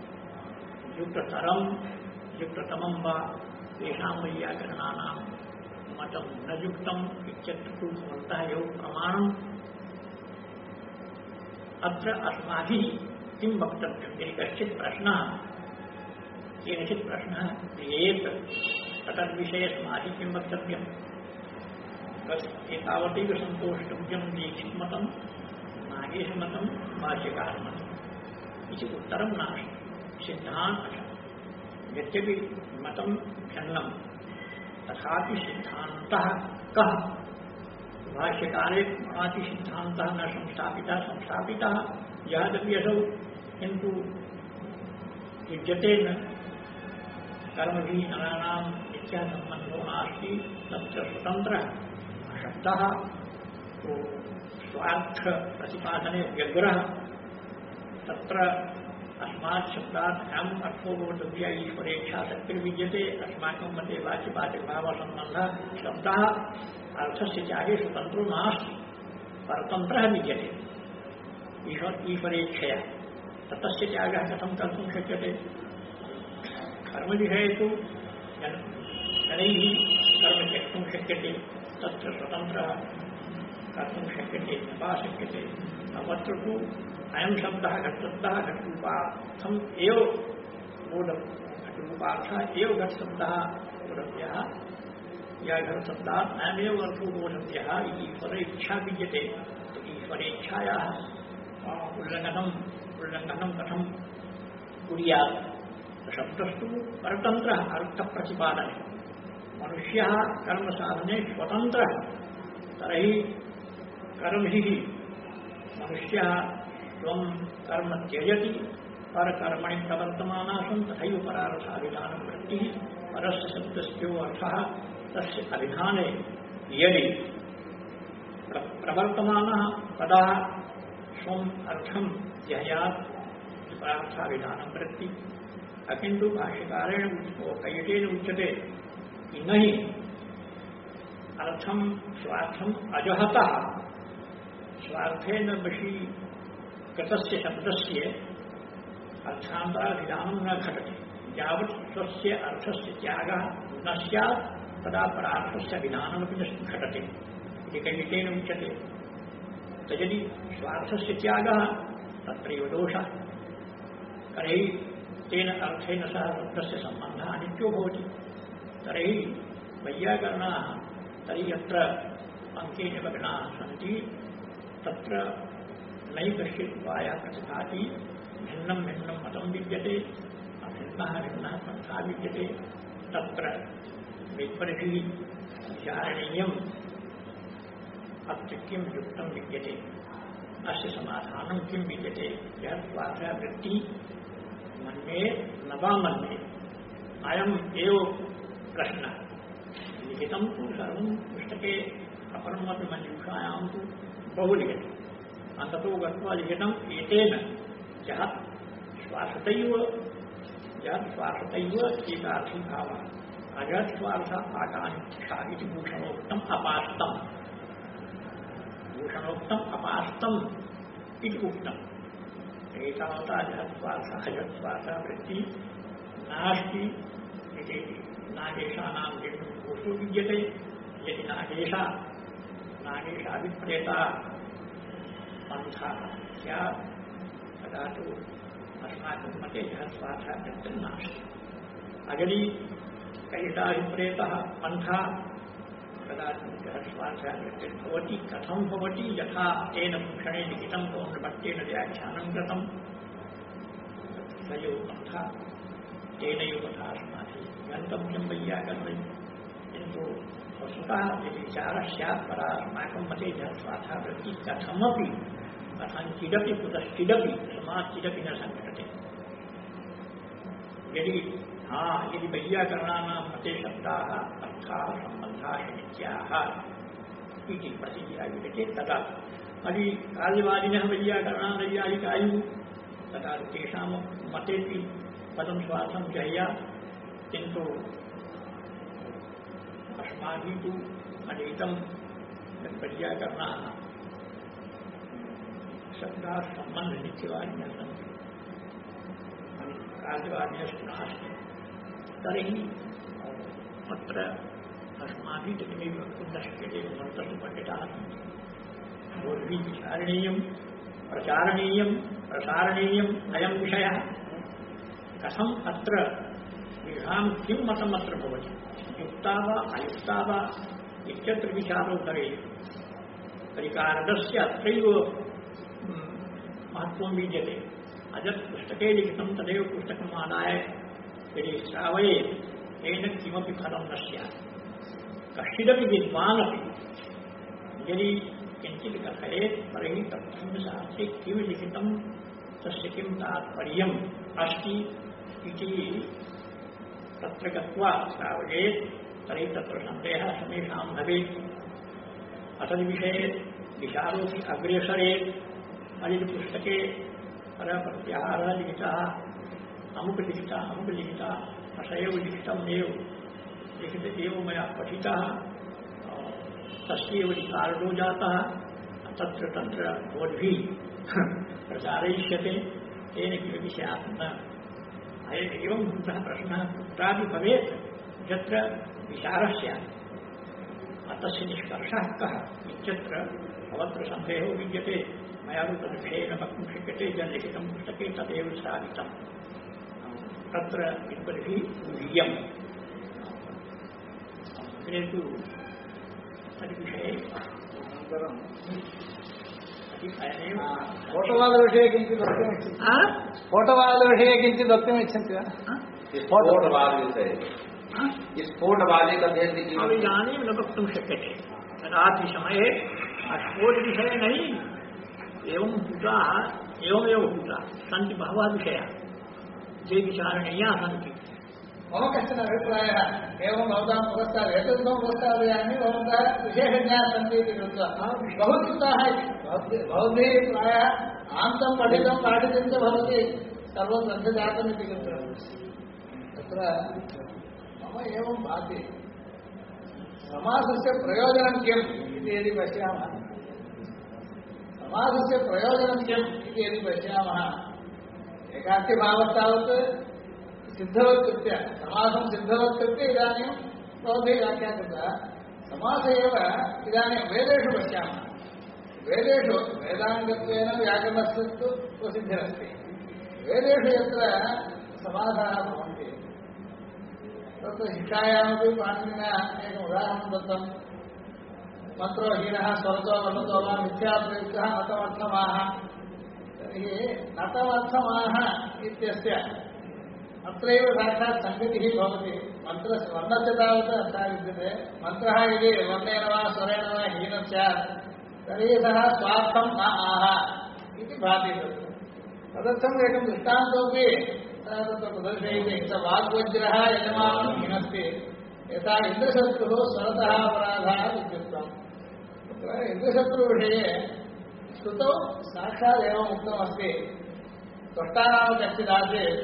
[SPEAKER 2] युक्ततमं वा तेषां वैयाकरणानां मतं न युक्तम् इत्यत्र भवन्तः एव प्रमाणम्। अत्र अस्माभिः किं वक्तव्यं यदि कश्चित् प्रश्नः क्रियेत तद्विषये अस्माभिः किं वक्तव्यम्। एतावदेव सन्तोष्टव्यं दीक्षितमतं नागेशमतं भाष्यकारमतम् इति उत्तरं नास्ति। सिद्धान्तः यद्यपि मतं भिन्नं तथापि सिद्धान्तः कः। भाष्यकारे महाति सिद्धान्तः न संस्थापितः यदपि असौ किन्तु युज्यते न कर्मभिः नराणां नित्यः सम्बन्धो नास्ति तत्र स्वतन्त्रः शब्दः तो स्वार्थ प्रतिपादने व्यग्रः तत्र अस्मात् शब्दात् अयम् अर्थो भवतव्यः ईश्वरेच्छा शक्तिर्विद्यते। अस्माकं मते वाच्यवाचकभावसम्बन्धः शब्दः अर्थस्य त्यागे स्वतन्त्रो नास्ति परतन्त्रः विद्यते ईश्वरेच्छया। तस्य त्यागः कथं कर्तुं शक्यते। कर्मविषये तु जनैः कर्म त्यक्तुं शक्यते तत्र स्वतन्त्रः कर्तुं शक्यते न वा शक्यते। अत्र तु अयं शब्दः घटशब्दः घटरूपार्थम् एव घटरूपार्थः एव घटशब्दः बोधव्यः या घटशब्दात् अयमेव अर्थो बोधव्यः इति ईश्वरेच्छा विद्यते। ईश्वरेच्छायाः उल्लङ्घनं कथं कुर्यात्। शब्दस्तु परतन्त्रः अर्थप्रतिपादने मनुष्यः कर्मसाधने स्वतन्त्रः। तर्हि कर्मभिः मनुष्यः स्वं कर्म त्यजति परकर्मणि प्रवर्तमाना सन् तथैव परार्थाभिधानं वृत्तिः परस्य शब्दस्यो अर्थः तस्य अभिधाने यदि प्रवर्तमानः पदः स्वम् अर्थं जह्यात् परार्थाभिधानं वृत्ति अकिन्तु भाष्यकारेण कैयटेन उच्यते कि नहीं अर्थम स्वार्थम अजहतः स्वार्थेन वशीकृतस्य शब्दस्य अर्थान्तराभिधानं न घटते यावत् स्वस्य अर्थस्य त्यागः न स्यात् तदा परार्थस्य अभिधानमपि न घटते इति कैयटेन उच्यते तर्हि स्वार्थस्य त्यागः तत्रैव दोषः तर्हि तेन अर्थेन सह शब्दस्य सम्बन्धः अनित्यो भवति तर्हि वैयाकरणाः तर्हि यत्र अङ्के निमग्नाः सन्ति तत्र नैव कश्चित् उपायः प्रतिभाति भिन्नं भिन्नं मतं विद्यते भिन्नः भिन्नः पन्थः विद्यते तत्र वैपरिभिः विचारणीयम् अत्र किं युक्तं विद्यते अस्य समाधानं किं विद्यते यः स्वार्थः वृत्तिः मन्ये न वा मन्ये अयम् एव प्रश्नः लिखितं तु सर्वं पुस्तके अपरमपि मञ्जूषायां तु बहु लिखितम् अन्ततो गत्वा लिखितम् एतेन यः स्वार्थतैव एकार्थी भावः अजत् स्वार्थ आकाङ्क्षा इति भूषणोक्तम् अपास्तम् इति उक्तम् एतावता जहत्वार्थः अजत्वार्थः वृत्तिः नास्ति इति नागेशानां दोषो विद्यते यदि नागेशाभिप्रेता पन्थः स्यात् तदा तु अस्माकं मते जहत्वार्थः वृत्तिर्नास्ति अयदि कैयटाभिप्रेतः पन्थः तदा तु जहत्वार्थः वृत्तिर्भवति कथं भवति यथा तेन भूषणे लिखितं पौर्णभट्टेन व्याख्यानं कृतं तयोः पन्थः तेनैव तथा अस्माभिः गन्तव्यं वैयाकरणैः किन्तु वस्तुतः यदि विचारः स्यात् परा अस्माकं मते जहत्वार्थः वृत्तिः कथमपि कथञ्चिदपि कुतश्चिदपि समाचिदपि न सङ्घटते यदि वैयाकरणानां मते शब्दाः अर्थाः सम्बन्धाः नित्याः इति प्रतिज्ञा विद्यते तदा यदि कार्यवादिनः वैयाकरणाः नैयायिकायुः तदा तेषां मतेपि पदं स्वार्थं जह्यात् किन्तु अस्माभिः तु अनेकं वैयाकरणाः शब्दाः सम्बन्धनित्यवादिनः सन्ति कार्यवादिनस्तु नास्ति तर्हि अत्र अस्माभिः तदमेव वक्तुं न शक्यते मन्तस्तु पण्डिताः सन्ति भवद्भिः विचारणीयं प्रचारणीयं प्रसारणीयम् अयं विषयः कथम् अत्र विषां किं मतम् अत्र भवति युक्ता वा अयुक्ता वा इत्यत्र विचारो करेयुः परिकारदस्य अत्रैव महत्त्वं विद्यते अजत् पुस्तके लिखितं तदेव पुस्तकम् आदाय यदि श्रावयेत् तेन किमपि फलं न स्यात् कश्चिदपि विद्वानपि यदि किञ्चित् कथयेत् तर्हि तस्मिन् शास्त्रे किं लिखितं तस्य किं तात्पर्यम् अस्ति इति तत्र गत्वा श्रावयेत् तर्हि तत्र सन्देहः समेषां भवेत् असद्विषये विचारोऽपि अग्रेसरेत् यदि पुस्तके परप्रत्याहारः लिखितः अमुक लिखिता असैव लिखितमेव लिखित मया पठितः तस्यैव कारणो जातः तत्र भवद्भिः प्रचारयिष्यते तेन किमपि स्यात् न एवं भूतः प्रश्नः कुत्रापि भवेत् यत्र विचारः स्यात् तस्य निष्कर्षः कः इत्यत्र अवत्र सन्देहो विद्यते मया तद्विषयेण वक्तुं शक्यते यल्लिखितं पुस्तके तदेव स्थापितं तत्र विपरिभिः ऊह्यम् किन्तु तद्विषये
[SPEAKER 1] अनन्तरम्
[SPEAKER 2] अतिशयमेव
[SPEAKER 1] फोटोवादविषये किञ्चित् वक्तुमिच्छन्ति वा
[SPEAKER 3] स्फोटवादे का
[SPEAKER 2] इदानीं न वक्तुं शक्यते कदापि समये स्फोटविषये नहीं एवं पूजाः एवमेव उक्ता सन्ति बहवः विषयाः ये विचारणीयाः सन्ति
[SPEAKER 1] मम कश्चन अभिप्रायः एवं भवतां पुरस्कारः एतद् पुरस्काराणि भवन्तः विशेषज्ञाः सन्ति इति कृत्वा बहुयुक्ताः इति भवद्भिः प्रायः आन्तं पठितं पाठितं च भवति सर्वं ग्रन्थजातम् इति कृत्वा तत्र मम एवं भाति समासस्य प्रयोजनं किम् इति यदि पश्यामः समासस्य प्रयोजनं किम् इति यदि पश्यामः एकार्थभावस्तावत् सिद्धवत्कृत्य समासं सिद्धवत्कृत्य इदानीं भवद्भिः व्याख्या कृता समास एव इदानीं वेदेषु पश्यामः वेदेषु वेदाङ्गत्वेन व्याकरणस्य तु प्रसिद्धिरस्ति वेदेषु यत्र समासाः भवन्ति तत्र शिक्षायामपि पाणिनिना एकम् उदाहरणं दत्तं मन्त्रो हीनः स्वरतो वर्णतो वा मिथ्याप्रयुक्तः नतमर्थमाः तर्हि नतमर्थमाः इत्यस्य अत्रैव साक्षात् सङ्गतिः भवति मन्त्रस्य वर्णस्य तावत् अर्थः विद्यते मन्त्रः यदि वर्णेन वा स्वरेण वा हीनः स्यात् तर्हि सः स्वार्थं न आह इति भाति तदर्थम् एकं दृष्टान्तोपि तत्र प्रदर्शयति स वाग्वज्रः यजमानं हीनस्ति यथा इन्द्रशत्रुः स्वरतः अपराधः इत्युक्तम् तत्र इन्द्रशत्रुविषये श्रुतौ साक्षात् एवम् उक्तमस्ति त्वष्टा नाम कश्चिदासीत्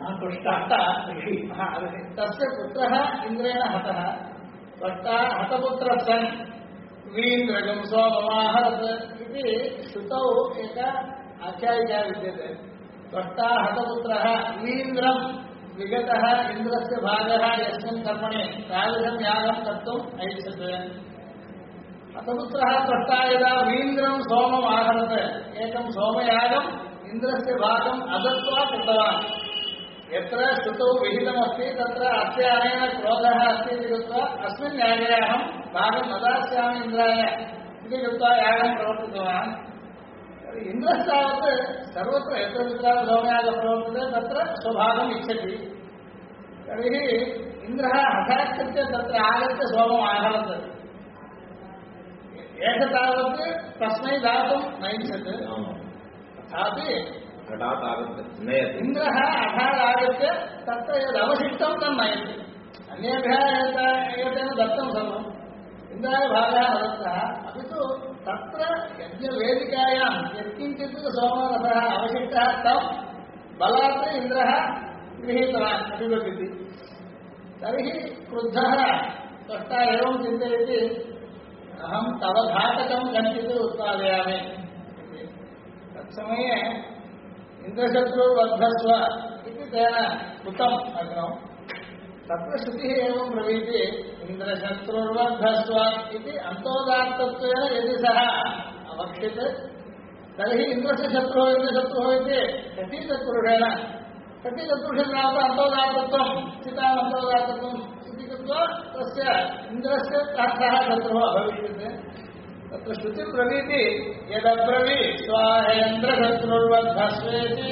[SPEAKER 1] तस्य पुत्रः इन्द्रेण हतः त्वष्टा हतपुत्रः सन् वीन्द्रगं सोममाहरत् इति श्रुतौ एका आख्यायिका विद्यते त्वष्टा हतपुत्रः वीन्द्रं विगतः इन्द्रस्य भागः यस्मिन् कर्मणि तादृशं यागं कर्तुम् ऐच्छत् हतपुत्रः त्वष्टा यदा वीन्द्रं सोममाहरत् एकं सोमयागम् इन्द्रस्य भागम् अदत्त्वा कृतवान् यत्र श्रुतौ विहितमस्ति तत्र अस्य अनेन क्रोधः अस्ति इति कृत्वा अस्मिन् यागे अहं भागं न दास्यामि इन्द्राय इति कृत्वा यागं प्रवर्तितवान् इन्द्रस्तावत् सर्वत्र यत्र कुत्रापि सोमयागः प्रवर्तते तत्र स्वभागम् इच्छति तर्हि इन्द्रः हठात्कृत्य तत्र आगत्य सोमम् आहरत् एष तावत् तस्मै दातुं नैच्छत् तथापि इन्द्रः अठादागत्य तत्र यदवशिष्टं तं नयति अन्येभ्यः एतेन दत्तं सर्वम् इन्द्राय भागः न दत्तः अपि तु तत्र यज्ञवेदिकायां यत्किञ्चित् सोमरसः अवशिष्टः तं बलात् इन्द्रः गृहीतवान् अभिवदति तर्हि क्रुद्धः त्वष्टा एवं चिन्तयति अहं तव घातकं कञ्चित् उत्पादयामि तत्समये इन्द्रशत्रुर्वद्धस्व इति तेन उक्तम् अग्नौ तत्र श्रुतिः एवं ब्रवीति इन्द्रशत्रुर्वद्धस्व इति अन्तोदात्तत्वेन यदि सः अवक्षित् तर्हि इन्द्रस्य शत्रुः इन्द्रशत्रुः इति कथितपुरुषेण तावत् अन्तोदात्तत्वं स्थिताम् अन्तोदात्तत्वम् इति कृत्वा तस्य इन्द्रस्य सः शत्रुः अभविष्यत् तत्र श्रुतिब्रवीति यदब्रवी स्वाहेन्द्रशत्रुर्वद्धस्वेति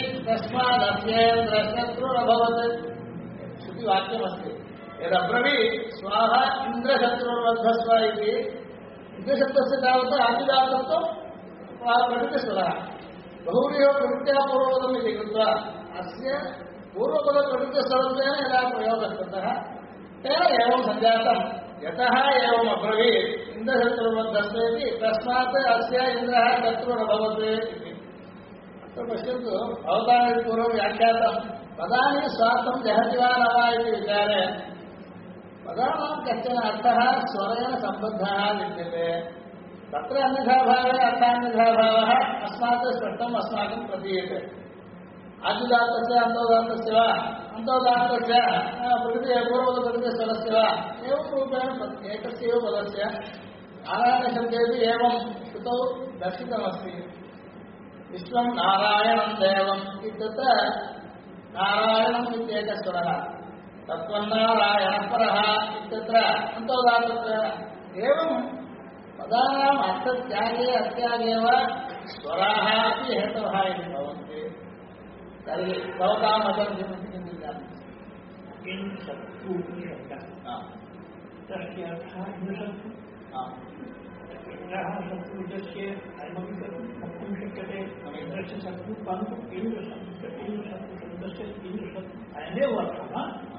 [SPEAKER 1] तस्मादस्येन्द्रशत्रुरभवत् श्रुतिवाक्यमस्ति यदब्रवी स्वाहा इन्द्रशत्रुर्वद्धस्व इति इन्द्रशब्दस्य तावत् आदिदातत्वं प्रकृतिस्वरः बहुव्रीहो प्रकृत्या पूर्वपदम् इति कृत्वा अस्य पूर्वपदप्रकृतिस्वरत्वेन यदा प्रयोगः कृतः तेन एवं सञ्जातं यतः एवम् अब्रवीत् इन्द्रशत्रुर्वद्धस्वेति तस्मात् अस्य इन्द्रः शत्रुरभवत् इति अत्र पश्यन्तु भवतां पूर्वं व्याख्यातं पदानि स्वार्थं जहति वा न वा इति विचारे पदानां कश्चन अर्थः स्वरेण सम्बद्धः विद्यते तत्र अन्यथाभावे अर्थान्यथाभावः अस्मात् स्पष्टम् अस्माकं प्रतीयते आदिदातस्य अन्तोदात्तस्य वा अन्तोदात्तस्य प्रकृति पूर्वपदप्रकृतिस्वरस्य वा एवं रूपेण एकस्यैव पदस्य नारायणशब्देपि एवं श्रुतौ दर्शितमस्ति विश्वं नारायणं देवम् इत्यत्र नारायणम् इत्येकस्वरः तत्त्वं नारायणः परः इत्यत्र अन्तोदात्तत्वेन एवं पदानाम् अर्थत्यागे अत्यागे वा स्वराः अपि हेतवः इति भवन्ति तर्हि भवतां मतं किमस्ति किञ्चित् जानामि
[SPEAKER 2] शब्दः तस्य अर्थः इन्द्रशत्रु इंद्रः शत्रुजस्य अयमपि वक्तुं शक्यते इंद्रस्य शत्रु परन्तु इंद्रशत्रुशब्दस्य इंद्रशत्रु अयमेव अर्थः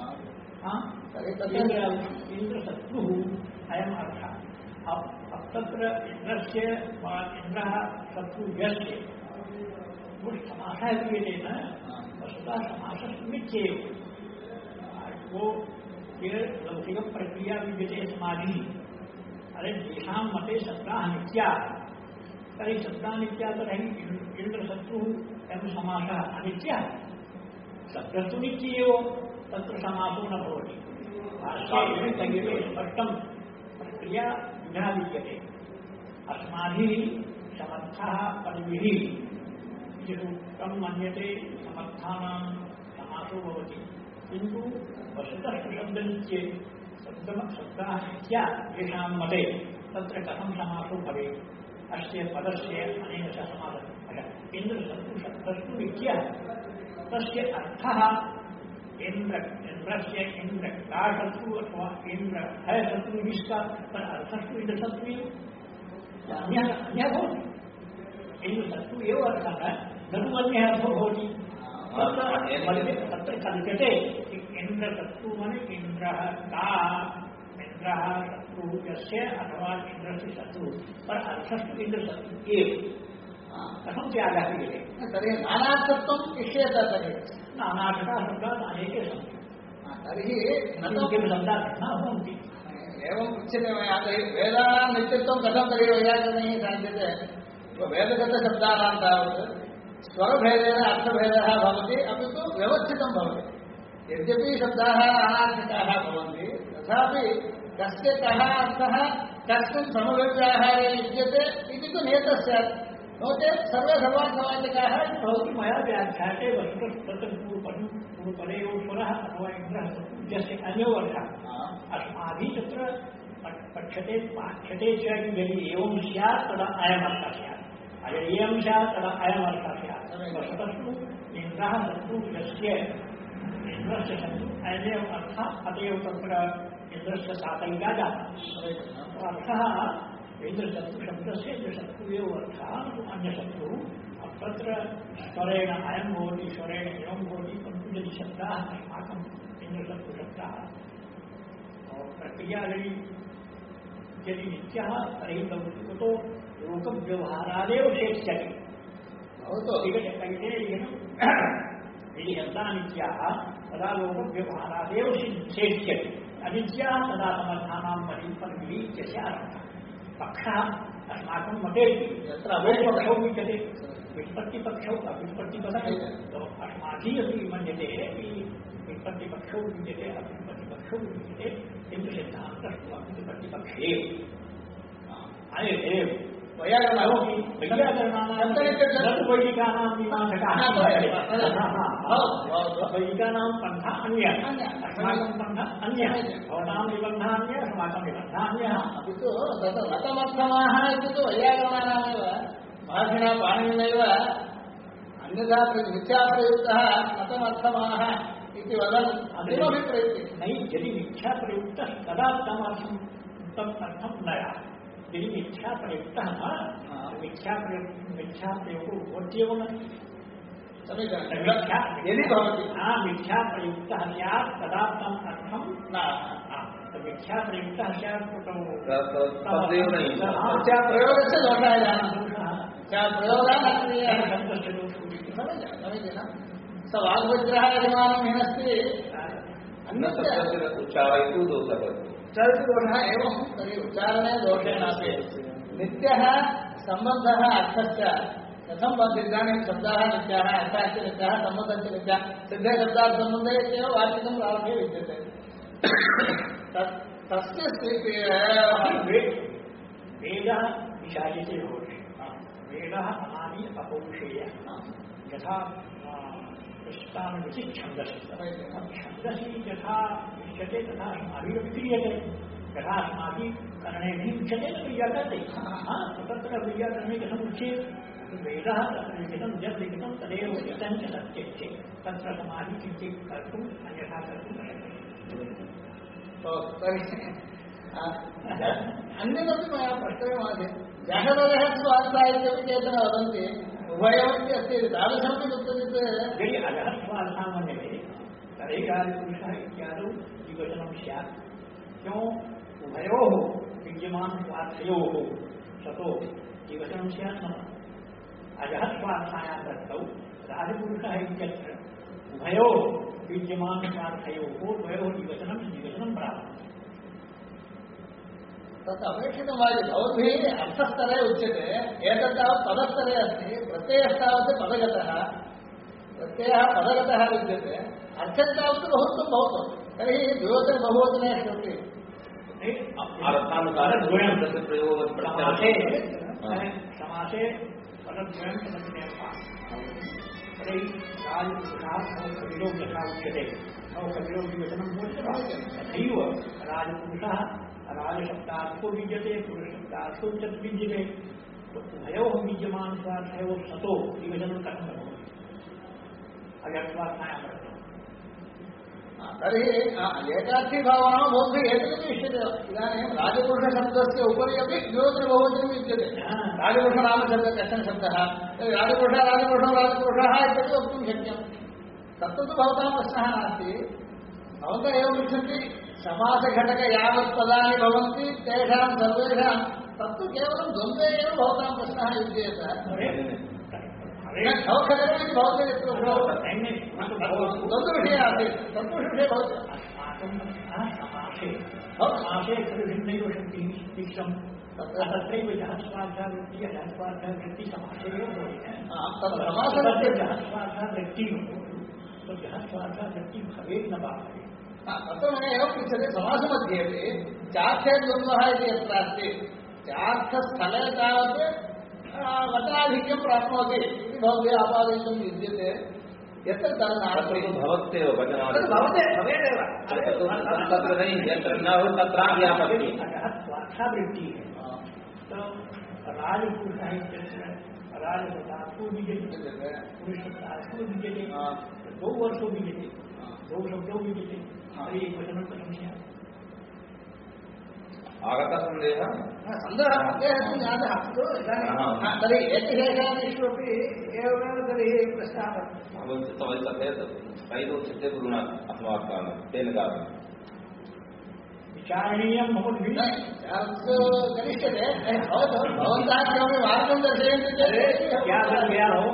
[SPEAKER 2] इंद्रशत्रुः अयम् अर्थः अब तत्र इंद्रस्य इंद्रः शत्रुजस्य वो समासः क्रियते न वस्तुतः समासः नित्येव वो ये लौकिक प्रक्रिया विद्यते समाधि अरे तेषां मते शब्दाः नित्या तर्हि शब्दाः नित्या तर्हि इंद्रशत्रुः एवं समासः अनित्यः शब्दस्तु नित्य एव तत्र समासो न भवति भाष्ये स्पष्टं प्रक्रिया विधा विद्यते अस्माभिः समर्थः पदभिः सूत्रं मन्यते समर्थानां समासो भवति किन्तु वस्तुतः शब्दनित्ये शब्दाः नित्या येषां मते तत्र कथं समासो भवेत् अस्य पदस्य अनेन सह समासः इन्द्रशत्रुशब्दस्तु नित्यः तस्य अर्थः इंद्रस्य इंद्र का शत्रु अथवा इंद्र है शत्रु जिसका पर अर्थस्तु इंद्रशत्रु अन्यः भवति इंद्रशत्रु एव अर्थः ननु अन्यः अर्थो भवति तत्र कल्प्यते इंद्रशत्रु मने इंद्रः का इंद्रः शत्रु यस्य अथवा इंद्रस्य शत्रु पर अर्थस्तु इंद्रशत्रु एव कथं त्यागः क्रियते
[SPEAKER 1] तर्हि नानार्थत्वम् इष्यते तर्हि
[SPEAKER 2] नानार्थः शब्दाः अनेके सन्ति
[SPEAKER 1] तर्हि
[SPEAKER 2] किं शब्दाः न भवन्ति
[SPEAKER 1] एवं उच्यते मया तर्हि वेदानां नित्यत्वं कथं तर्हि वैयाकरणैः साध्यते वेदगतशब्दानां तावत् स्वरभेदेन अर्थभेदः भवति अपि तु व्यवस्थितं भवति यद्यपि शब्दाः नानार्थकाः भवन्ति तथापि कस्य कः अर्थः कस्मिन् समव्यवहारे युज्यते इति तु नियतः स्यात् नो चेत् सर्वे सर्वार्थवाचकाः
[SPEAKER 2] भवति मया व्याख्याते वस्तुतः पूर्वपदयोः स्वरः अथवा इन्द्रः यस्य अन्यो अर्थः अस्माभिः तत्र पठ्यते पाठ्यते च यदि एवं स्यात् तदा अयमर्थः स्यात् यदि एवं स्यात् तदा अयमर्थः स्यात् वस्तुतस्तु इन्द्रः शत्रु यस्य इन्द्रस्य शत्रु अयमेव अर्थः अतएव तत्र इन्द्रस्य सातैका जाता अर्थः इंद्रशत्रुशब्दस्य इंद्रशत्रु एव अर्थः अन्यशत्रुः तत्र स्वरेण अयं भवति स्वरेण एवं भवति परन्तु यदि शब्दाः अस्माकम् इंद्रशत्रुशब्दाः प्रक्रिया यदि नित्यः तर्हि लौकिको लोकव्यवहारादेव शेष्यति यदि शब्दाः नित्याः तदा लोकव्यवहारादेव शेष्यति अनित्याः तदा समर्थानां परिभिः इत्यस्य अर्थः पक्षः अस्माकं मते यत्र अवैपक्षौ विद्यते व्युत्पत्तिपक्षौ अव्युत्पत्तिपदौ अस्माभिः अपि मन्यते व्युत्पत्तिपक्षौ विद्यते अव्युत्पत्तिपक्षौ विद्यते किन्तु सिद्धान्तस्तु अव्युत्पत्तिपक्षे एव वैयाकरणानां वैदिकानां पन्था अन्यः अस्माकं पन्था अन्यः भवतां निबन्धः अन्यः अस्माकं निबन्धः अन्यः
[SPEAKER 1] अपि तु तत् मतमर्थमाः इति तु वैयाकरणानामेव महर्षिणा पाणिनिनैव अन्यथा मिथ्याप्रयुक्तः मतमर्थमाः इति वदन् अग्रिमपि प्रयुक्ते
[SPEAKER 2] नहि यदि मिथ्याप्रयुक्तः तदा तमर्थं न यदि मिथ्याप्रयुक्तः न मिथ्याप्रयोगो भवत्येव न
[SPEAKER 1] यदि भवति
[SPEAKER 2] मिथ्याप्रयुक्तः स्यात् तदा तम् अर्थं न मिथ्याप्रयुक्तः स्यात्
[SPEAKER 1] प्रयोगस्य दोषः शब्दस्य दोषः स वाग्वज्रः यजमानं हिनस्ति
[SPEAKER 3] उच्चारयतु दोषः
[SPEAKER 1] दोषः एवं तर्हि उच्चारणे दोषेणापि नित्यः सम्बन्धः अर्थश्च कथं भवति इदानीं शब्दाः नित्याः अर्थाश्च नित्याः सम्बन्धश्च नित्याः सिद्धे शब्दार्थसम्बन्धे इत्येव वाचिकं प्रारम्भे विद्यते तस्य स्थितिः
[SPEAKER 2] वेदः विशायते भवति वेदः अनादि अपौरुषेयः यथा छन्दसि यथा इष्यते तथा अस्माभिरपि क्रियते यथा अस्माभिः करणेभिः उच्यते न क्रियते तत्र क्रियाकरणे कथम् उच्येत् वेदः तत्र लिखितं यद् लिखितं तदेव लिखितं च सत्यं चेत् तत्र समाधिः किञ्चित् कर्तुम् अन्यथा कर्तुं न शक्यते
[SPEAKER 1] अन्यदपि मया प्रष्टव्यमासीत् व्याकरणः स्वार्थः इत्यपि केचन वदन्ति उभयमपि अस्ति तादृशमपि कुत्रचित्
[SPEAKER 2] यदि अजः स्वार्थामन्यते तर्हि राजपुरुषः इत्यादौ द्विवचनं स्यात् क्यों उभयोः विद्यमानस्वार्थयोः सतो द्विवचनं स्यात् न अजः स्वार्थायां दत्तौ राजपुरुषः इत्यत्र उभयोः विद्यमानस्वार्थयोः द्वयोः द्विवचनं प्राप्तम्
[SPEAKER 1] तत् अपेक्षितं वा भवद्भिः अर्थस्तरे उच्यते एतत् तावत् पदस्तरे अस्ति प्रत्ययस्तावत् पदगतः प्रत्ययः पदगतः विद्यते अर्थं तावत् बहुत्वं भवतु तर्हि द्विवचन बहुवचने श्रुति
[SPEAKER 2] समासे पदद्वयं तर्हि राजपुरुषार्थकविरो यथा उच्यते कविरो द्विवचनं तथैव राजपुरुषः राजशब्दार्थो विद्यते पुरुषशब्दार्थो विद्यते तो उभयोः विद्यमानस्वार्थयोः सतो द्विवचनं कथं भवति अजस्वार्थायां वर्तते
[SPEAKER 1] तर्हि एकार्थी भावना भवद्भिः एतदपि इष्यते इदानीं राजपुरुषशब्दस्य उपरि अपि द्विवचन बहुवचनं विद्यते राजपुरुषनामशब्दः कश्चन शब्दः राजपुरुषः इत्यपि वक्तुं शक्यं तत्तु भवतां प्रश्नः नास्ति भवन्तः एवं पृच्छन्ति समासघटक यावत् पदानि भवन्ति तेषां सर्वेषां तत्तु केवलं द्वन्द्वे एव भवतां प्रश्नः युज्येत खवखगरमिति भवति द्वन्द्वविषये आसीत् सन्तोषविषये भवति
[SPEAKER 2] समासे खलु भिन्नैव शक्तिः तीक्ष्णं तत्रैव जहस्वार्थवृत्तिः जहस्वार्थवृत्तिः समासे एव भवति जहस्वार्थवृत्तिः जहस्वार्थवृत्तिः भवेत् न भवेत्
[SPEAKER 1] तत्र मया एवं पृच्छते समासमध्येपि चार्थे द्वन्द्वः इति यत्र अस्ति चार्थस्थले तावत् वचनाधिक्यं प्राप्नोति इति भवद्भिः आपादयितुं विद्यते यत्र तन्नास्ति
[SPEAKER 3] भवत्येव वचनाधिक्यं
[SPEAKER 1] भवेदेव
[SPEAKER 3] तत्र यत्र न हो तत्राव्यापकति
[SPEAKER 2] स्वार्थावृत्तिः तो राजपुरुषः इत्यत्र राजशब्दार्थो विद्यते पुरुषशब्दार्थो विद्यते द्वौ वर्षो विद्यते द्वौ शब्दौ विद्यते तर्हि वचनं कथं स्यात्
[SPEAKER 3] आगतसन्देहः
[SPEAKER 1] सन्देहः ज्ञातः अस्तु इदानीं तर्हि एकशेषादिषु अपि एवमेव तर्हि प्रश्नः
[SPEAKER 3] तैरोच्यते गुरुणा अस्माकं तेन कारणेन
[SPEAKER 2] विचारणीयं भवद्भिः
[SPEAKER 1] करिष्यते भवन्तः किमपि मार्गं दर्शयन्ति चेत्
[SPEAKER 2] क्या हो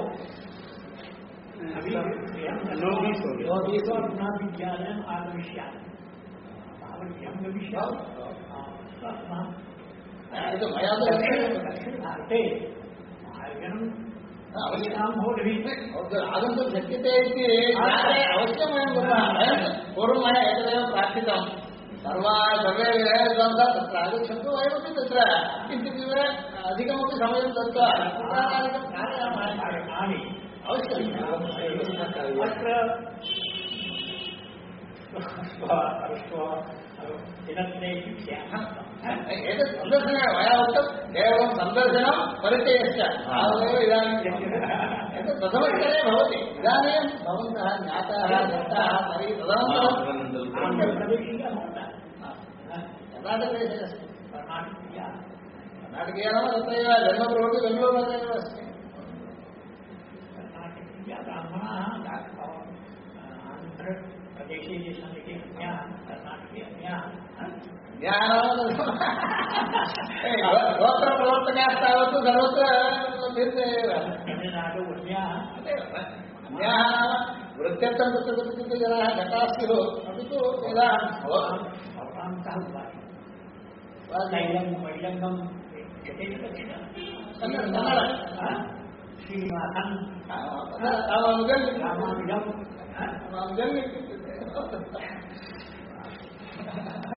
[SPEAKER 2] पुनः विद्यालयम् आगमिष्यामि तावद्भ्यं गमिष्यामि
[SPEAKER 1] मया
[SPEAKER 2] दक्षिण भारते मार्गम् अवश्यं भवद्भिः
[SPEAKER 1] आगन्तुं शक्यते इति अवश्यं वयं कुर्मः पूर्वं मया एतदेव प्रार्थितं सर्वे विधायकाः तत्र आगच्छन्तु वयमपि तत्र किञ्चित् अधिकमपि समयं दत्त्वा पुराणादिकं कारयामः अवश्यम्
[SPEAKER 2] अत्र
[SPEAKER 1] एतत् सन्दर्शने मया उक्तं केवलं सन्दर्शनं परिचयश्च तावदेव इदानीं एतत् प्रथमस्तरे भवति इदानीं भवन्तः ज्ञाताः दत्ताः तर्हि तदनन्तरं कर्णाटकदेशे अस्ति कर्णाटकीया नाम तत्रैव जन्मप्रभृति बेङ्गलूरुनगरे एव अस्ति
[SPEAKER 2] आन्ध्रप्रदेशे ये सन्ति अन्याः कर्णाटके अन्याः
[SPEAKER 1] गोत्रप्रवर्तकास्तावत् सर्वत्र लभ्यन्ते एव
[SPEAKER 2] तमिळ्नाडु अन्याः
[SPEAKER 1] अन्याः नाम वृत्त्यर्थं तत्र कुत्रचित् जनाः घटाः स्युः अपि तु यदा
[SPEAKER 2] भवतां कः तैलं मैलङ्गं श्रीनिवासन् रामानुजम्